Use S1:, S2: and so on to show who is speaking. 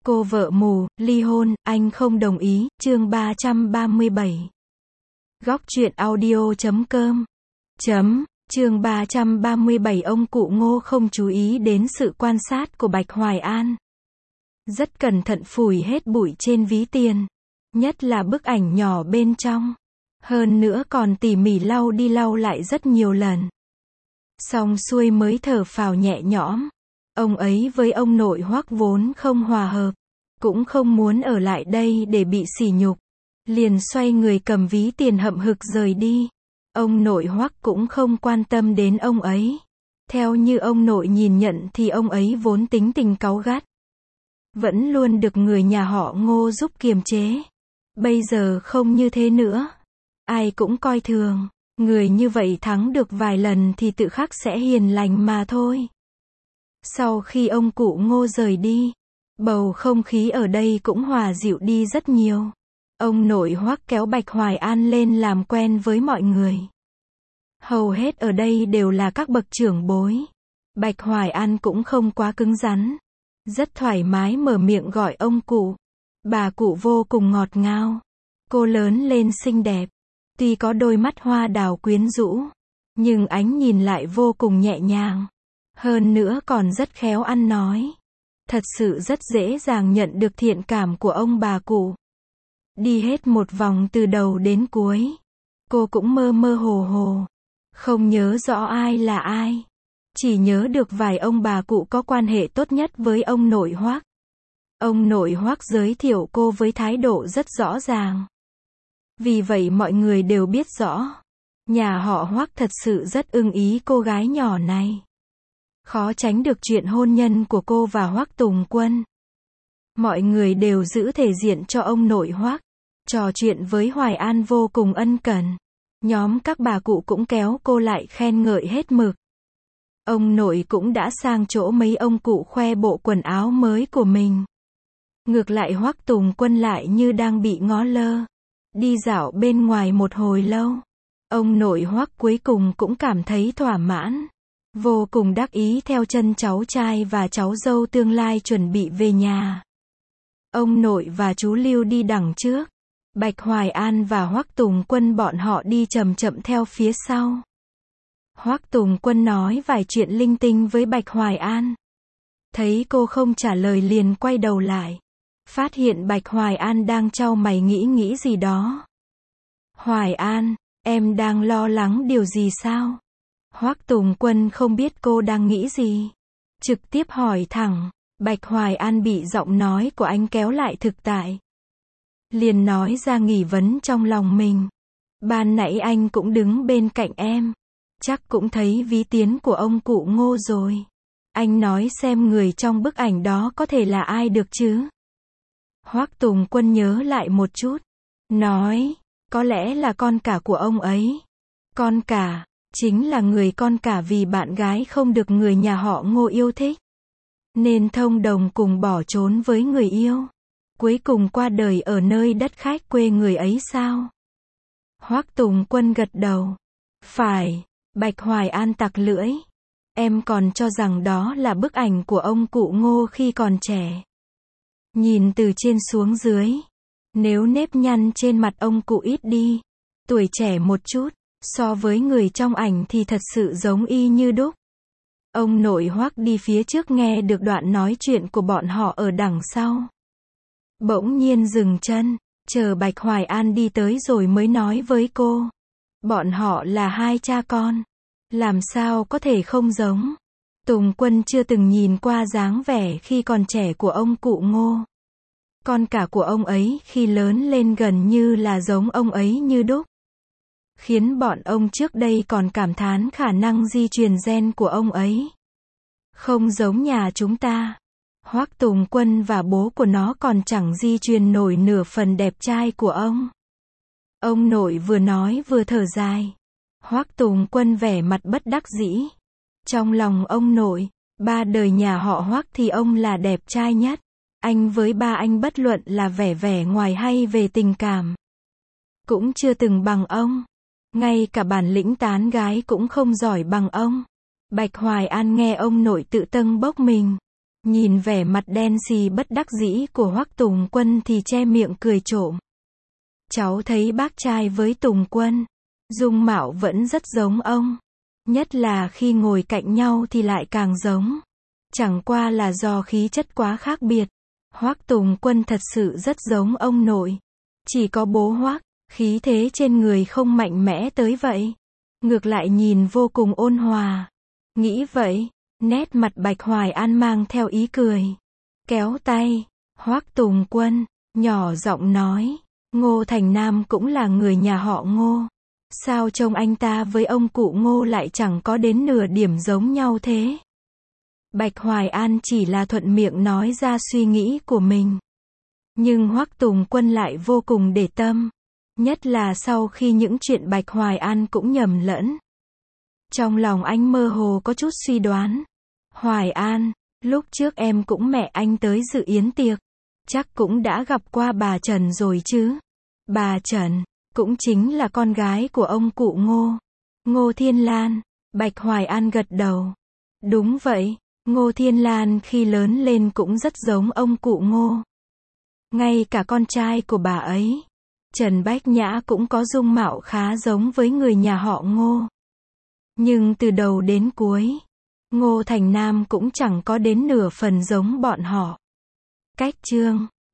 S1: Cô vợ mù, ly hôn, anh không đồng ý, chương 337. Góc truyện audio.com. Chương 337 ông cụ Ngô không chú ý đến sự quan sát của Bạch Hoài An. Rất cẩn thận phủi hết bụi trên ví tiền. Nhất là bức ảnh nhỏ bên trong. Hơn nữa còn tỉ mỉ lau đi lau lại rất nhiều lần. Xong xuôi mới thở phào nhẹ nhõm. Ông ấy với ông nội Hoắc vốn không hòa hợp. Cũng không muốn ở lại đây để bị sỉ nhục. Liền xoay người cầm ví tiền hậm hực rời đi. Ông nội Hoắc cũng không quan tâm đến ông ấy. Theo như ông nội nhìn nhận thì ông ấy vốn tính tình cáu gắt. Vẫn luôn được người nhà họ Ngô giúp kiềm chế. Bây giờ không như thế nữa. Ai cũng coi thường. Người như vậy thắng được vài lần thì tự khắc sẽ hiền lành mà thôi. Sau khi ông cụ Ngô rời đi, bầu không khí ở đây cũng hòa dịu đi rất nhiều. Ông nội Hoắc kéo Bạch Hoài An lên làm quen với mọi người. Hầu hết ở đây đều là các bậc trưởng bối. Bạch Hoài An cũng không quá cứng rắn. Rất thoải mái mở miệng gọi ông cụ. Bà cụ vô cùng ngọt ngào. Cô lớn lên xinh đẹp. Tuy có đôi mắt hoa đào quyến rũ, nhưng ánh nhìn lại vô cùng nhẹ nhàng. Hơn nữa còn rất khéo ăn nói. Thật sự rất dễ dàng nhận được thiện cảm của ông bà cụ. Đi hết một vòng từ đầu đến cuối. Cô cũng mơ mơ hồ hồ. Không nhớ rõ ai là ai. Chỉ nhớ được vài ông bà cụ có quan hệ tốt nhất với ông nội Hoắc. Ông nội Hoắc giới thiệu cô với thái độ rất rõ ràng. Vì vậy mọi người đều biết rõ. Nhà họ Hoắc thật sự rất ưng ý cô gái nhỏ này. Khó tránh được chuyện hôn nhân của cô và Hoắc Tùng Quân. Mọi người đều giữ thể diện cho ông nội Hoắc. Trò chuyện với Hoài An vô cùng ân cần. Nhóm các bà cụ cũng kéo cô lại khen ngợi hết mực. Ông nội cũng đã sang chỗ mấy ông cụ khoe bộ quần áo mới của mình. Ngược lại Hoắc Tùng Quân lại như đang bị ngó lơ. Đi dạo bên ngoài một hồi lâu. Ông nội Hoắc cuối cùng cũng cảm thấy thỏa mãn. Vô cùng đắc ý theo chân cháu trai và cháu dâu tương lai chuẩn bị về nhà. Ông nội và chú Lưu đi đằng trước. Bạch Hoài An và Hoắc Tùng Quân bọn họ đi chậm chậm theo phía sau. Hoắc Tùng Quân nói vài chuyện linh tinh với Bạch Hoài An. Thấy cô không trả lời liền quay đầu lại. Phát hiện Bạch Hoài An đang chau mày nghĩ gì đó. Hoài An, em đang lo lắng điều gì sao? Hoắc Tùng Quân không biết cô đang nghĩ gì. Trực tiếp hỏi thẳng. Bạch Hoài An bị giọng nói của anh kéo lại thực tại. Liền nói ra nghi vấn trong lòng mình. Ban nãy anh cũng đứng bên cạnh em. Chắc cũng thấy ví tiền của ông cụ Ngô rồi. Anh nói xem người trong bức ảnh đó có thể là ai được chứ? Hoắc Tùng Quân nhớ lại một chút. Nói, có lẽ là con cả của ông ấy. Con cả, chính là người con cả vì bạn gái không được người nhà họ Ngô yêu thích. Nên thông đồng cùng bỏ trốn với người yêu. Cuối cùng qua đời ở nơi đất khách quê người ấy sao? Hoắc Tùng Quân gật đầu. Phải, Bạch Hoài An tặc lưỡi. Em còn cho rằng đó là bức ảnh của ông cụ Ngô khi còn trẻ. Nhìn từ trên xuống dưới. Nếu nếp nhăn trên mặt ông cụ ít đi, tuổi trẻ một chút, so với người trong ảnh thì thật sự giống y như đúc. Ông nội Hoắc đi phía trước nghe được đoạn nói chuyện của bọn họ ở đằng sau. Bỗng nhiên dừng chân, chờ Bạch Hoài An đi tới rồi mới nói với cô. Bọn họ là hai cha con. Làm sao có thể không giống. Tùng Quân chưa từng nhìn qua dáng vẻ khi còn trẻ của ông cụ Ngô. Con cả của ông ấy khi lớn lên gần như là giống ông ấy như đúc. Khiến bọn ông trước đây còn cảm thán khả năng di truyền gen của ông ấy. Không giống nhà chúng ta. Hoắc Tùng Quân và bố của nó còn chẳng di truyền nổi nửa phần đẹp trai của ông. Ông nội vừa nói vừa thở dài. Hoắc Tùng Quân vẻ mặt bất đắc dĩ. Trong lòng ông nội, ba đời nhà họ Hoắc thì ông là đẹp trai nhất. Anh với ba anh bất luận là vẻ ngoài hay về tình cảm. Cũng chưa từng bằng ông. Ngay cả bản lĩnh tán gái cũng không giỏi bằng ông. Bạch Hoài An nghe ông nội tự tâng bốc mình. Nhìn vẻ mặt đen xì bất đắc dĩ của Hoắc Tùng Quân thì che miệng cười trộm. Cháu thấy bác trai với Tùng Quân, dung mạo vẫn rất giống ông. Nhất là khi ngồi cạnh nhau thì lại càng giống. Chẳng qua là do khí chất quá khác biệt. Hoắc Tùng Quân thật sự rất giống ông nội. Chỉ có bố Hoắc, khí thế trên người không mạnh mẽ tới vậy. Ngược lại nhìn vô cùng ôn hòa. Nghĩ vậy, nét mặt Bạch Hoài An mang theo ý cười. Kéo tay, Hoắc Tùng Quân, nhỏ giọng nói, Ngô Thành Nam cũng là người nhà họ Ngô. Sao trông anh ta với ông cụ Ngô lại chẳng có đến nửa điểm giống nhau thế? Bạch Hoài An chỉ là thuận miệng nói ra suy nghĩ của mình. Nhưng Hoắc Tùng Quân lại vô cùng để tâm. Nhất là sau khi những chuyện Bạch Hoài An cũng nhầm lẫn. Trong lòng anh mơ hồ có chút suy đoán. Hoài An, lúc trước em cũng mẹ anh tới dự yến tiệc. Chắc cũng đã gặp qua bà Trần rồi chứ. Bà Trần, cũng chính là con gái của ông cụ Ngô. Ngô Thiên Lan, Bạch Hoài An gật đầu. Đúng vậy, Ngô Thiên Lan khi lớn lên cũng rất giống ông cụ Ngô. Ngay cả con trai của bà ấy, Trần Bách Nhã cũng có dung mạo khá giống với người nhà họ Ngô. Nhưng từ đầu đến cuối, Ngô Thành Nam cũng chẳng có đến nửa phần giống bọn họ. Cách chương